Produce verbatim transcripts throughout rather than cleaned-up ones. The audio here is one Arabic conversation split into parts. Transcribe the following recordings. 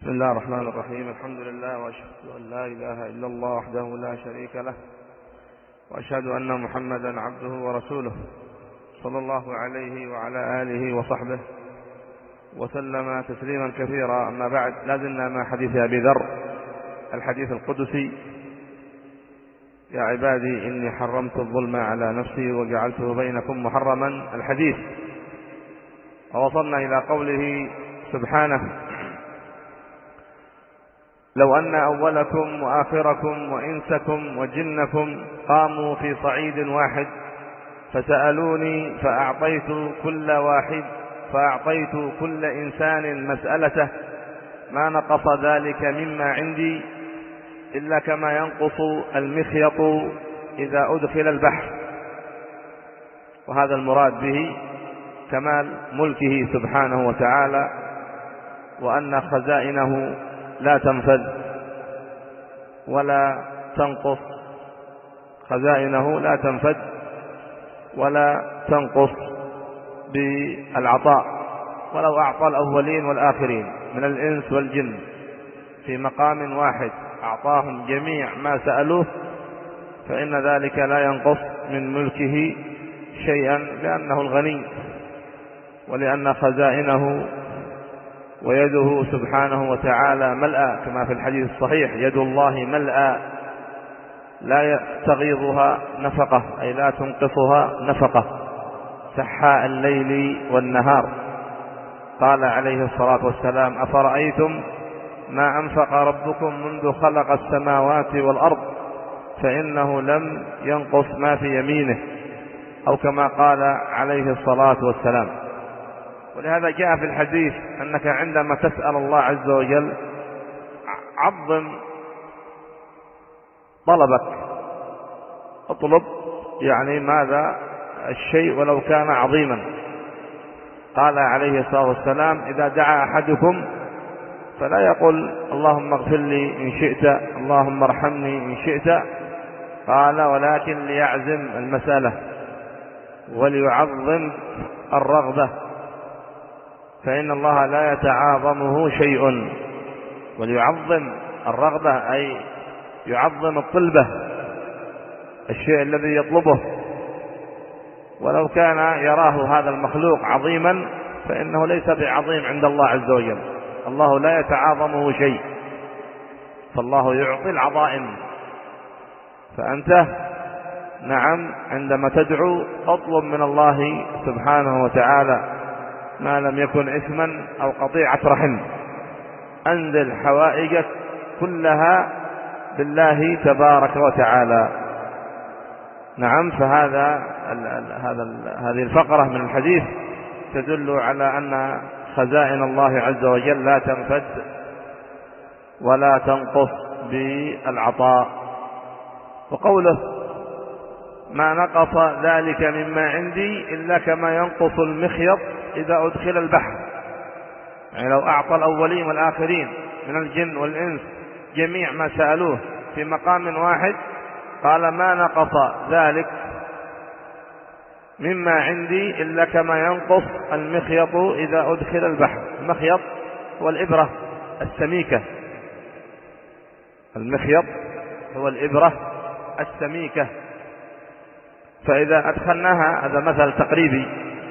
بسم الله الرحمن الرحيم. الحمد لله وأشهد أن لا إله إلا الله وحده لا شريك له، وأشهد أن محمدا عبده ورسوله صلى الله عليه وعلى آله وصحبه وسلم تسليما كثيرا. أما بعد، لازلنا مع حديث أبي ذر الحديث القدسي: يا عبادي إني حرمت الظلم على نفسي وجعلته بينكم محرما. الحديث. ووصلنا إلى قوله سبحانه: لو أن أولكم وآخركم وإنسكم وجنكم قاموا في صعيد واحد فسألوني فأعطيت كل واحد فأعطيت كل إنسان مسألته ما نقص ذلك مما عندي إلا كما ينقص المخيط إذا أدخل البحر. وهذا المراد به كمال ملكه سبحانه وتعالى، وأن خزائنه لا تنفذ ولا تنقص، خزائنه لا تنفذ ولا تنقص بالعطاء. ولو أعطى الأولين والآخرين من الإنس والجن في مقام واحد أعطاهم جميع ما سألوه فإن ذلك لا ينقص من ملكه شيئا، لأنه الغني ولأن خزائنه ويده سبحانه وتعالى ملأى، كما في الحديث الصحيح: يد الله ملأى لا تغيضها نفقة، أي لا تنقصها نفقة، سحاء الليل والنهار. قال عليه الصلاة والسلام: أفرأيتم ما أنفق ربكم منذ خلق السماوات والأرض فإنه لم ينقص ما في يمينه، أو كما قال عليه الصلاة والسلام. ولهذا جاء في الحديث أنك عندما تسأل الله عز وجل عظم طلبك، اطلب يعني ماذا الشيء ولو كان عظيما. قال عليه الصلاة والسلام: إذا دعا أحدكم فلا يقول اللهم اغفر لي إن شئت، اللهم ارحمني إن شئت، قال: ولكن ليعزم المسألة وليعظم الرغبة، فإن الله لا يتعاظمه شيء. وليعظم الرغبة أي يعظم الطلبة، الشيء الذي يطلبه، ولو كان يراه هذا المخلوق عظيما فإنه ليس بعظيم عند الله عز وجل. الله لا يتعاظمه شيء، فالله يعطي العظائم. فأنت نعم عندما تدعو اطلب من الله سبحانه وتعالى ما لم يكن إثما أو قطيعة رحم. أنزل حوائجك كلها بالله تبارك وتعالى. نعم. فهذا ال ال هذا ال هذه الفقرة من الحديث تدل على أن خزائن الله عز وجل لا تنفد ولا تنقص بالعطاء. وقوله: ما نقص ذلك مما عندي إلا كما ينقص المخيط إذا أدخل البحر، يعني لو أعطى الأولين والآخرين من الجن والإنس جميع ما سألوه في مقام واحد، قال: ما نقص ذلك مما عندي إلا كما ينقص المخيط إذا أدخل البحر. المخيط هو الإبرة السميكة، المخيط هو الإبرة السميكة. فإذا أدخلناها، هذا مثل تقريبي،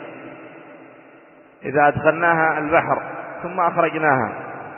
إذا أدخلناها البحر ثم أخرجناها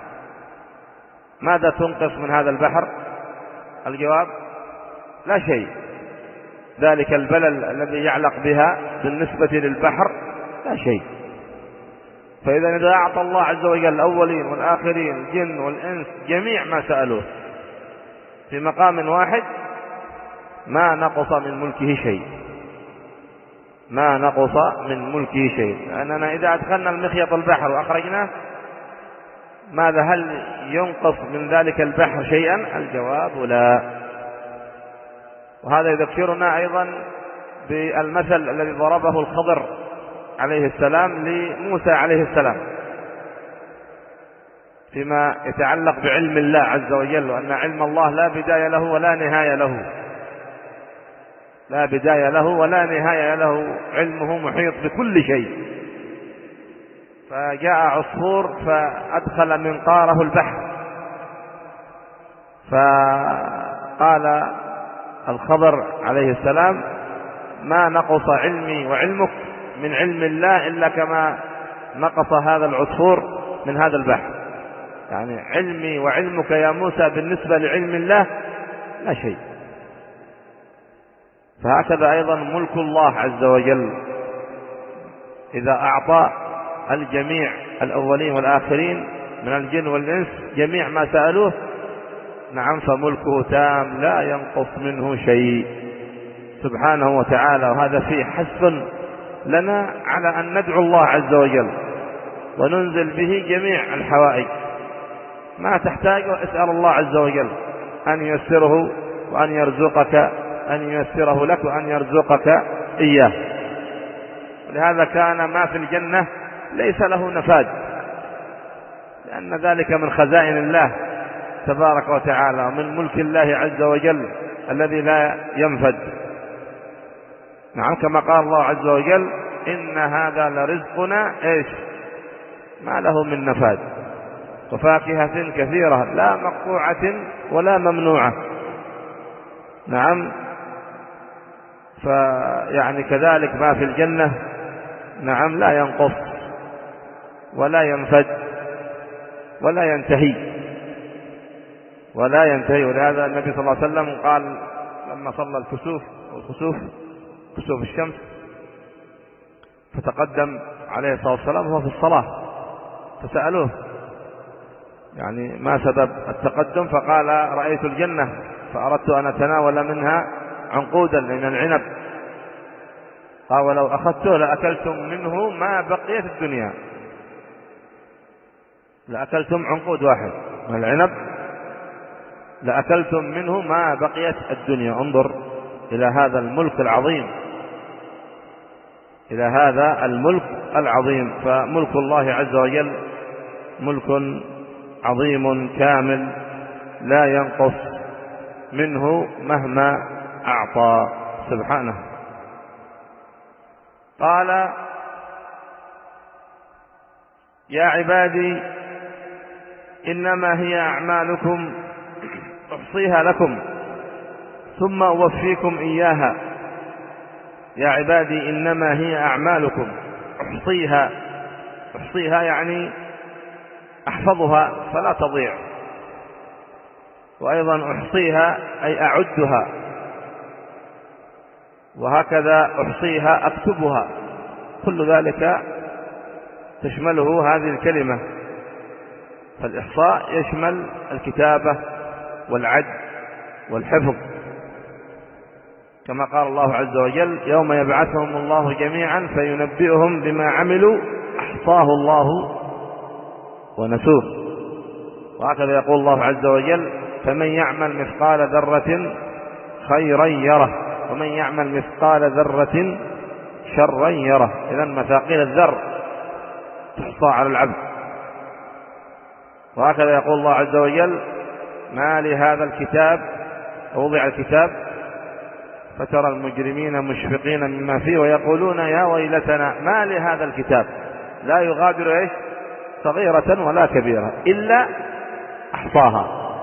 ماذا تنقص من هذا البحر؟ الجواب: لا شيء. ذلك البلل الذي يعلق بها بالنسبة للبحر لا شيء. فإذا إذا أعطى الله عز وجل الأولين والآخرين الجن والإنس جميع ما سألوه في مقام واحد ما نقص من ملكه شيء، ما نقص من ملكه شيء. لأننا إذا أدخلنا المخيط البحر وأخرجناه ماذا؟ هل ينقص من ذلك البحر شيئا؟ الجواب: لا. وهذا يذكرنا أيضا بالمثل الذي ضربه الخضر عليه السلام لموسى عليه السلام فيما يتعلق بعلم الله عز وجل، وأن علم الله لا بداية له ولا نهاية له، لا بداية له ولا نهاية له، علمه محيط بكل شيء. فجاء عصفور فأدخل منقاره البحر فقال الخضر عليه السلام: ما نقص علمي وعلمك من علم الله إلا كما نقص هذا العصفور من هذا البحر. يعني علمي وعلمك يا موسى بالنسبة لعلم الله لا شيء. فهكذا أيضا ملك الله عز وجل إذا أعطى الجميع الأولين والآخرين من الجن والإنس جميع ما سألوه، نعم، فملكه تام لا ينقص منه شيء سبحانه وتعالى. وهذا فيه حث لنا على أن ندعو الله عز وجل وننزل به جميع الحوائج. ما تحتاج اسأل الله عز وجل أن ييسره وأن يرزقك، أن ييسره لك وأن يرزقك إياه. لهذا كان ما في الجنة ليس له نفاد، لأن ذلك من خزائن الله تبارك وتعالى ومن ملك الله عز وجل الذي لا ينفد. نعم، كما قال الله عز وجل: إن هذا لرزقنا إيش ما له من نفاد، وفاكهة كثيرة لا مقطوعة ولا ممنوعة. نعم، فيعني كذلك ما في الجنة نعم لا ينقص ولا ينفد ولا ينتهي ولا ينتهي. ولهذا النبي صلى الله عليه وسلم قال لما صلى الكسوف والخسوف كسوف الشمس، فتقدم عليه الصلاة والسلام وهو في الصلاة، فسألوه يعني ما سبب التقدم، فقال: رأيت الجنة فأردت أن أتناول منها عنقودا من العنب. قال: ولو أخذته لأكلتم منه ما بقيت الدنيا، لأكلتم عنقود واحد من العنب لأكلتم منه ما بقيت الدنيا. انظر إلى هذا الملك العظيم، إلى هذا الملك العظيم. فملك الله عز وجل ملك عظيم كامل لا ينقص منه مهما أعطى سبحانه. قال: يا عبادي إنما هي أعمالكم أحصيها لكم ثم أوفيكم إياها. يا عبادي إنما هي أعمالكم أحصيها، أحصيها يعني أحفظها فلا تضيع، وأيضا أحصيها أي أعدها، وهكذا أحصيها أكتبها. كل ذلك تشمله هذه الكلمة. فالإحصاء يشمل الكتابة والعد والحفظ، كما قال الله عز وجل: يوم يبعثهم الله جميعا فينبئهم بما عملوا أحصاه الله ونسوه. وهكذا يقول الله عز وجل: فمن يعمل مثقال ذرة خيرا يره ومن يعمل مثقال ذرة شرا يره. إذن مثاقيل الذر تحصى على العبد. وهكذا يقول الله عز وجل: ما لهذا الكتاب، وضع الكتاب فترى المجرمين مشفقين مما فيه ويقولون يا ويلتنا ما لهذا الكتاب لا يغادر إيش صغيرة ولا كبيرة إلا أحصاها.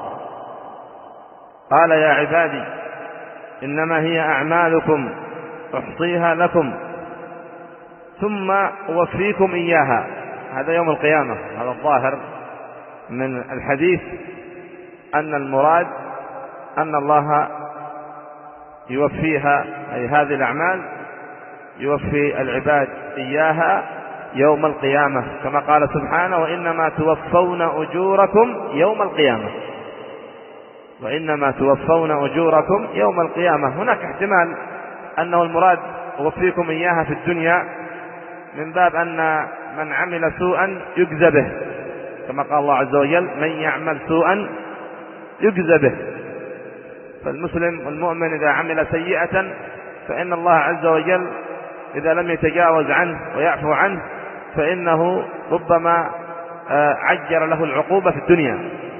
قال: يا عبادي إنما هي أعمالكم أحصيها لكم ثم أوفيكم إياها. هذا يوم القيامة. هذا الظاهر من الحديث أن المراد أن الله يوفيها، أي هذه الأعمال يوفي العباد إياها يوم القيامة، كما قال سبحانه: وإنما توفون أجوركم يوم القيامة. وإنما توفون أجوركم يوم القيامة. هناك احتمال أنه المراد أوفيكم إياها في الدنيا من باب أن من عمل سوءا يجزى به، كما قال الله عز وجل: من يعمل سوءا يجزى به. فالمسلم والمؤمن إذا عمل سيئة فإن الله عز وجل إذا لم يتجاوز عنه ويعفو عنه فإنه ربما عجل له العقوبة في الدنيا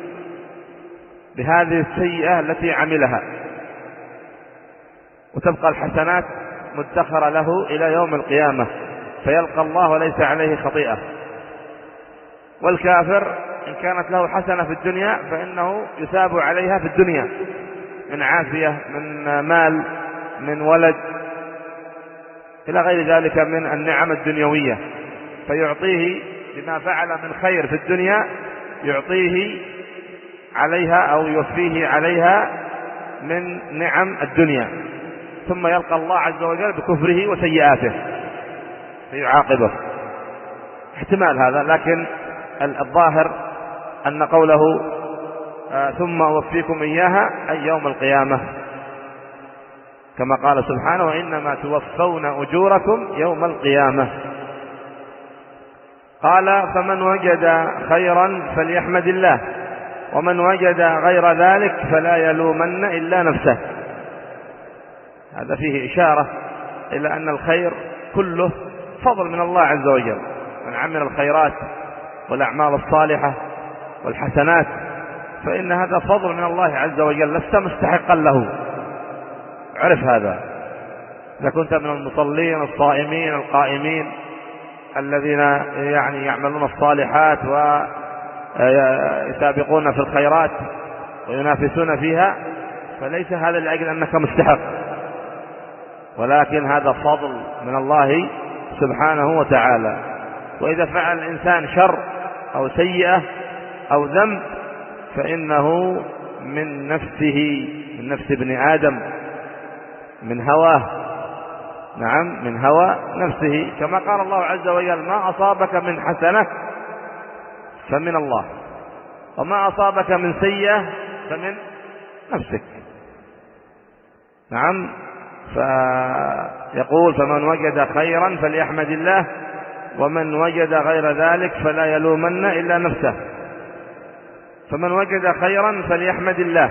بهذه السيئة التي عملها، وتبقى الحسنات مدخرة له إلى يوم القيامة فيلقى الله وليس عليه خطيئة. والكافر إن كانت له حسنة في الدنيا فإنه يثاب عليها في الدنيا من عافية، من مال، من ولد، إلى غير ذلك من النعم الدنيوية، فيعطيه بما فعل من خير في الدنيا، يعطيه عليها أو يوفيه عليها من نعم الدنيا، ثم يلقى الله عز وجل بكفره وسيئاته فيعاقبه. احتمال هذا، لكن الظاهر أن قوله آه ثم أوفيكم إياها أي يوم القيامة، كما قال سبحانه وإنما توفون أجوركم يوم القيامة. قال فمن وجد خيرا فليحمد الله، ومن وجد غير ذلك فلا يلومن إلا نفسه. هذا فيه إشارة إلى أن الخير كله فضل من الله عز وجل. من عمل الخيرات والأعمال الصالحة والحسنات فإن هذا فضل من الله عز وجل، لست مستحقا له. عرف هذا. إذا كنت من المصلين الصائمين القائمين الذين يعني يعملون الصالحات ويسابقون في الخيرات وينافسون فيها، فليس هذا لأجل أنك مستحق، ولكن هذا فضل من الله سبحانه وتعالى. وإذا فعل الإنسان شر أو سيئة أو ذنب فإنه من نفسه، من نفس ابن آدم، من هواه، نعم من هوى نفسه، كما قال الله عز وجل ما أصابك من حسنة فمن الله، وما أصابك من سيئة فمن نفسك. نعم. فيقول فمن وجد خيرا فليحمد الله، ومن وجد غير ذلك فلا يلومن إلا نفسه. فمن وجد خيرا فليحمد الله،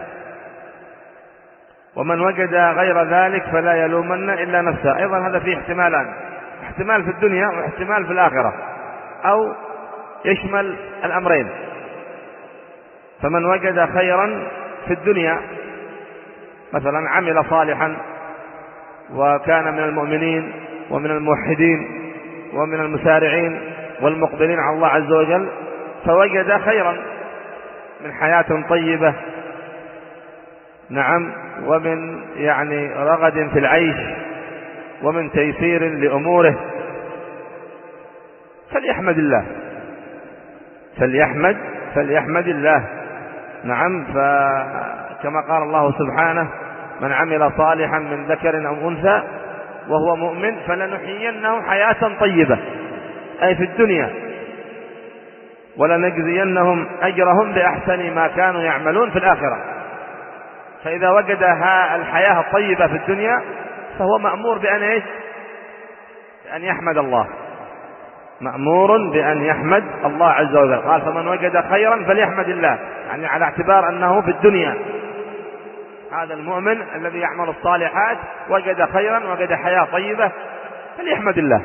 ومن وجد غير ذلك فلا يلومن إلا نفسه. أيضا هذا فيه احتمالان، احتمال في الدنيا واحتمال في الآخرة، أو يشمل الأمرين. فمن وجد خيرا في الدنيا مثلا عمل صالحا وكان من المؤمنين ومن الموحدين ومن المسارعين والمقبلين على الله عز وجل، فوجد خيرا من حياة طيبة، نعم، ومن يعني رغد في العيش ومن تيسير لأموره، فليحمد الله، فليحمد فليحمد الله. نعم. فكما قال الله سبحانه من عمل صالحا من ذكر أو أنثى وهو مؤمن فلنحيينه حياة طيبة، أي في الدنيا، ولنجزينهم أجرهم بأحسن ما كانوا يعملون في الآخرة. فإذا وجد الحياة الطيبة في الدنيا فهو مأمور بأن إيش؟ بأن يحمد الله، مأمور بأن يحمد الله عز وجل. قال فمن وجد خيرا فليحمد الله، يعني على اعتبار أنه في الدنيا هذا المؤمن الذي يعمل الصالحات وجد خيرا وجد حياة طيبة فليحمد الله.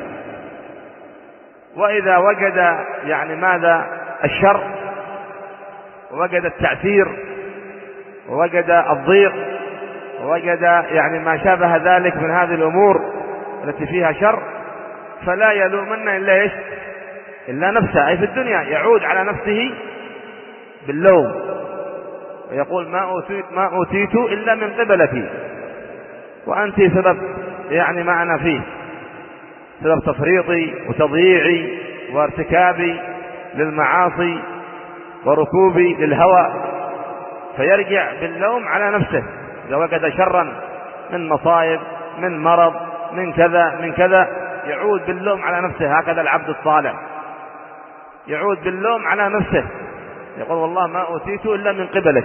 وإذا وجد يعني ماذا؟ الشر، ووجد التعثير، ووجد الضيق، ووجد يعني ما شابه ذلك من هذه الأمور التي فيها شر، فلا يلومن إلا إيش؟ إلا نفسه، أي في الدنيا يعود على نفسه باللوم ويقول ما أوتيت ما أوتيت إلا من قبلك، وأنت سبب يعني ما أنا فيه، سبب تفريطي وتضييعي وارتكابي للمعاصي وركوبي للهوى. فيرجع باللوم على نفسه إذا وجد شرا من مصائب، من مرض، من كذا من كذا، يعود باللوم على نفسه. هكذا العبد الصالح يعود باللوم على نفسه، يقول والله ما أوتيت إلا من قبلك،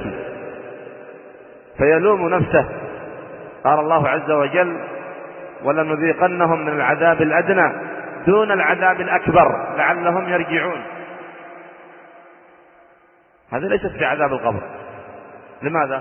فيلوم نفسه. قال الله عز وجل ولنذيقنهم من العذاب الأدنى دون العذاب الأكبر لعلهم يرجعون. هذه ليست في عذاب القبر. لماذا؟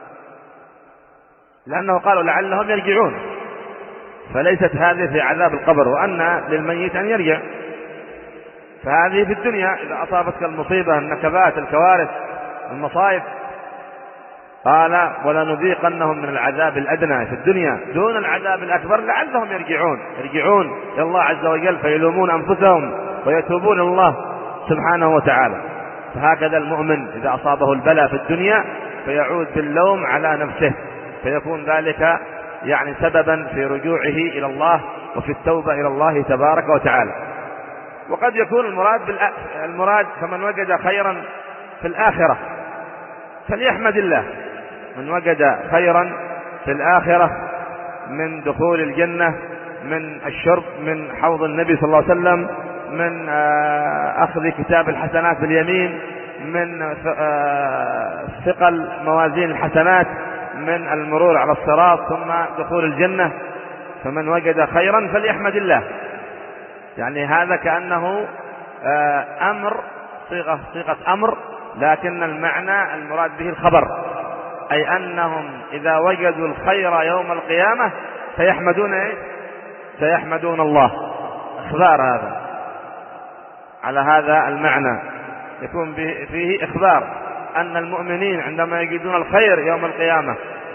لأنه قالوا لعلهم يرجعون، فليست هذه في عذاب القبر، وأن للميت أن يرجع. فهذه في الدنيا إذا أصابتك المصيبة، النكبات، الكوارث، المصائب، قال ولنذيقنهم من العذاب الأدنى في الدنيا دون العذاب الأكبر لعلهم يرجعون، يرجعون إلى الله عز وجل فيلومون أنفسهم ويتوبون إلى الله سبحانه وتعالى. فهكذا المؤمن إذا أصابه البلاء في الدنيا فيعود باللوم على نفسه، فيكون ذلك يعني سببا في رجوعه إلى الله وفي التوبة إلى الله تبارك وتعالى. وقد يكون المراد المراد فمن وجد خيرا في الآخرة فليحمد الله، من وجد خيرا في الآخرة من دخول الجنة، من الشرب من حوض النبي صلى الله عليه وسلم، من أخذ كتاب الحسنات باليمين، من ثقل موازين الحسنات، من المرور على الصراط، ثم دخول الجنة، فمن وجد خيرا فليحمد الله. يعني هذا كأنه أمر، صيغة صيغة أمر، لكن المعنى المراد به الخبر، أي أنهم إذا وجدوا الخير يوم القيامة سيحمدون إيه؟ سيحمدون الله. إخبار هذا على هذا المعنى، يكون فيه إخبار أن المؤمنين عندما يجدون الخير يوم القيامة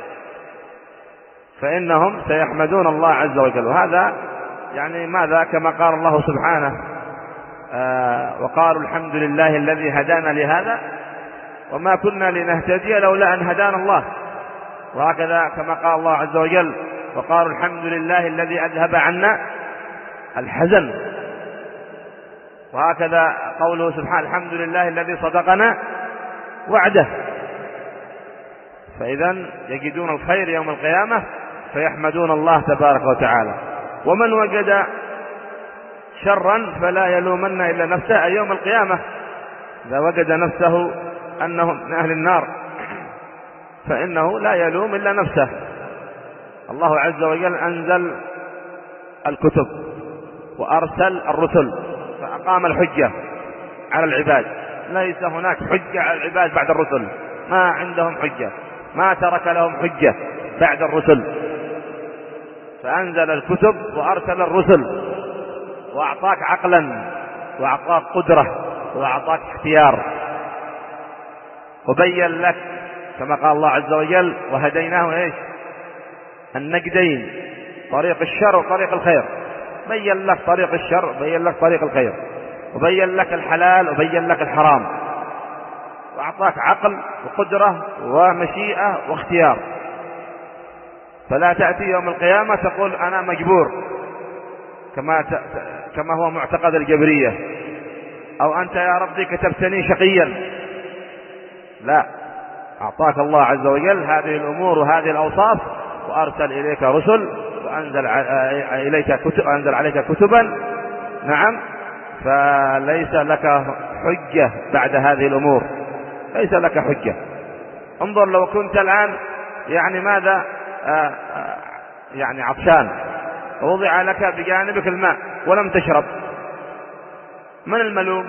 فإنهم سيحمدون الله عز وجل. وهذا يعني ماذا؟ كما قال الله سبحانه آه وقالوا الحمد لله الذي هدانا لهذا وما كنا لنهتدي لولا أن هدانا الله. وهكذا كما قال الله عز وجل وقالوا الحمد لله الذي أذهب عنا الحزن. وهكذا قوله سبحانه الحمد لله الذي صدقنا وعده. فإذا يجدون الخير يوم القيامة فيحمدون الله تبارك وتعالى. ومن وجد شرا فلا يلومن إلا نفسه، أي يوم القيامة إذا وجد نفسه أنه من أهل النار فإنه لا يلوم إلا نفسه. الله عز وجل أنزل الكتب وأرسل الرسل فأقام الحجة على العباد، ليس هناك حجة على العباد بعد الرسل، ما عندهم حجة، ما ترك لهم حجة بعد الرسل. فأنزل الكتب وأرسل الرسل وأعطاك عقلا وأعطاك قدرة وأعطاك اختيار وبين لك كما قال الله عز وجل وهديناه إيش؟ النجدين، طريق الشر وطريق الخير. بين لك طريق الشر وبين لك طريق الخير، وبين لك الحلال وبين لك الحرام، وأعطاك عقل وقدرة ومشيئة واختيار. فلا تأتي يوم القيامة تقول أنا مجبور كما ت... كما هو معتقد الجبرية، أو أنت يا ربي كتبتني شقيا. لا، أعطاك الله عز وجل هذه الأمور وهذه الأوصاف وأرسل إليك رسل وأنزل إليك كتب أنزل عليك كتبا. نعم، فليس لك حجة بعد هذه الأمور، ليس لك حجة. انظر لو كنت الآن يعني ماذا آآ آآ يعني عطشان ووضع لك بجانبك الماء ولم تشرب، من الملوم؟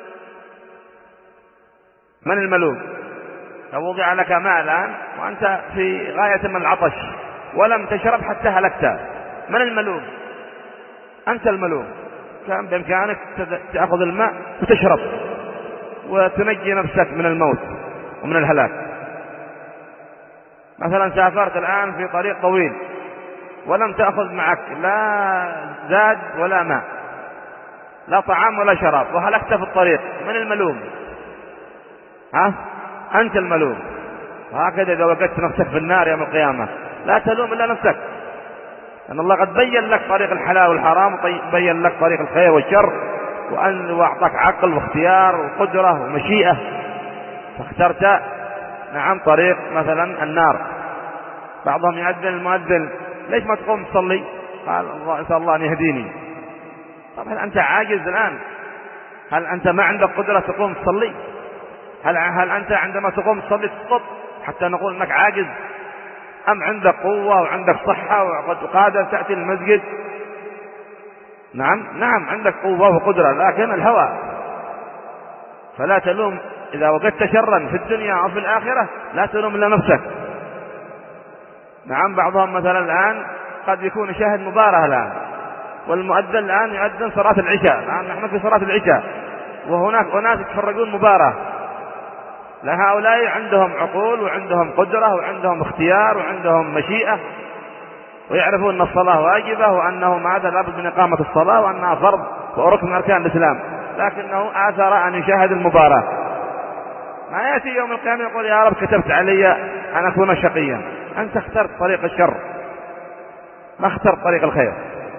من الملوم؟ لو وضع لك ماء الآن وأنت في غاية من العطش ولم تشرب حتى هلكت، من الملوم؟ أنت الملوم. كان بإمكانك تأخذ الماء وتشرب وتنجي نفسك من الموت ومن الهلاك. مثلا سافرت الآن في طريق طويل ولم تأخذ معك لا زاد ولا ماء، لا طعام ولا شراب، وهلكت في الطريق، من الملوم؟ ها؟ أنت الملوم. وهكذا إذا وجدت نفسك في النار يوم القيامة لا تلوم إلا نفسك، أن الله قد بين لك طريق الحلال والحرام وبين لك طريق الخير والشر وأن وأعطاك عقل واختيار وقدرة ومشيئة، فاخترت نعم طريق مثلا النار. بعضهم يؤذن المؤذن ليش ما تقوم تصلي؟ قال الله أسأل الله أن يهديني. طب هل أنت عاجز الآن؟ هل أنت ما عندك قدرة تقوم تصلي؟ هل هل أنت عندما تقوم تصلي تسقط حتى نقول أنك عاجز؟ أم عندك قوة وعندك صحة وقادر تأتي المسجد؟ نعم نعم عندك قوة وقدرة، لكن الهوى. فلا تلوم إذا وجدت شرا في الدنيا أو في الآخرة، لا تلوم إلا نفسك. نعم بعضهم مثلا الآن قد يكون شاهد مباراة الآن والمؤذن الآن يؤذن صلاة العشاء، الآن نحن في صلاة العشاء وهناك أناس يتفرجون مباراة. لهؤلاء عندهم عقول وعندهم قدرة وعندهم اختيار وعندهم مشيئة ويعرفون أن الصلاة واجبة وأنه ماذا لابد من إقامة الصلاة وأنها فرض وركن من أركان الإسلام، لكنه آثر أن يشاهد المباراة ما يأتي يوم القيامة يقول يا رب كتبت علي أن أكون شقيا. أنت اخترت طريق الشر، ما اخترت طريق الخير.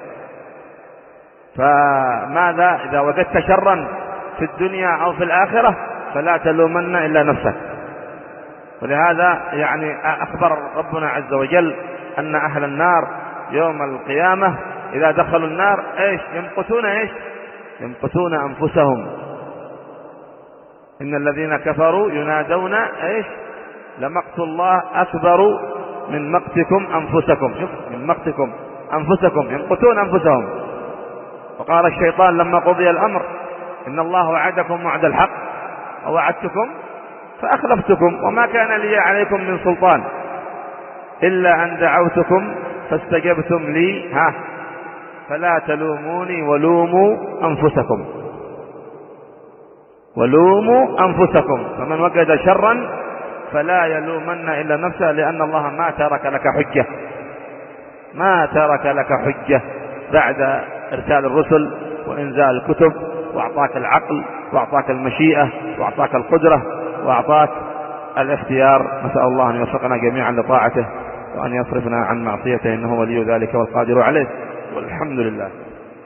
فماذا إذا وجدت شرا في الدنيا أو في الآخرة فلا تلومن إلا نفسك. ولهذا يعني أخبر ربنا عز وجل أن أهل النار يوم القيامة إذا دخلوا النار إيش يمقتون إيش يمقتون أنفسهم. إن الذين كفروا ينادون إيش لمقت الله أكبر من مقتكم أنفسكم. شوف من مقتكم أنفسكم، يمقتون أنفسهم. وقال الشيطان لما قضي الأمر إن الله وعدكم وعد الحق ووعدتكم فأخلفتكم وما كان لي عليكم من سلطان إلا أن دعوتكم فاستجبتم لي ها فلا تلوموني ولوموا أنفسكم ولوموا أنفسكم. فمن وجد شرا فلا يلومن إلا نفسه، لأن الله ما ترك لك حجة، ما ترك لك حجة بعد إرسال الرسل وإنزال الكتب، وأعطاك العقل وأعطاك المشيئة وأعطاك القدرة وأعطاك الاختيار. نسأل الله أن يوفقنا جميعا لطاعته وأن يصرفنا عن معصيته، إنه ولي ذلك والقادر عليه، والحمد لله.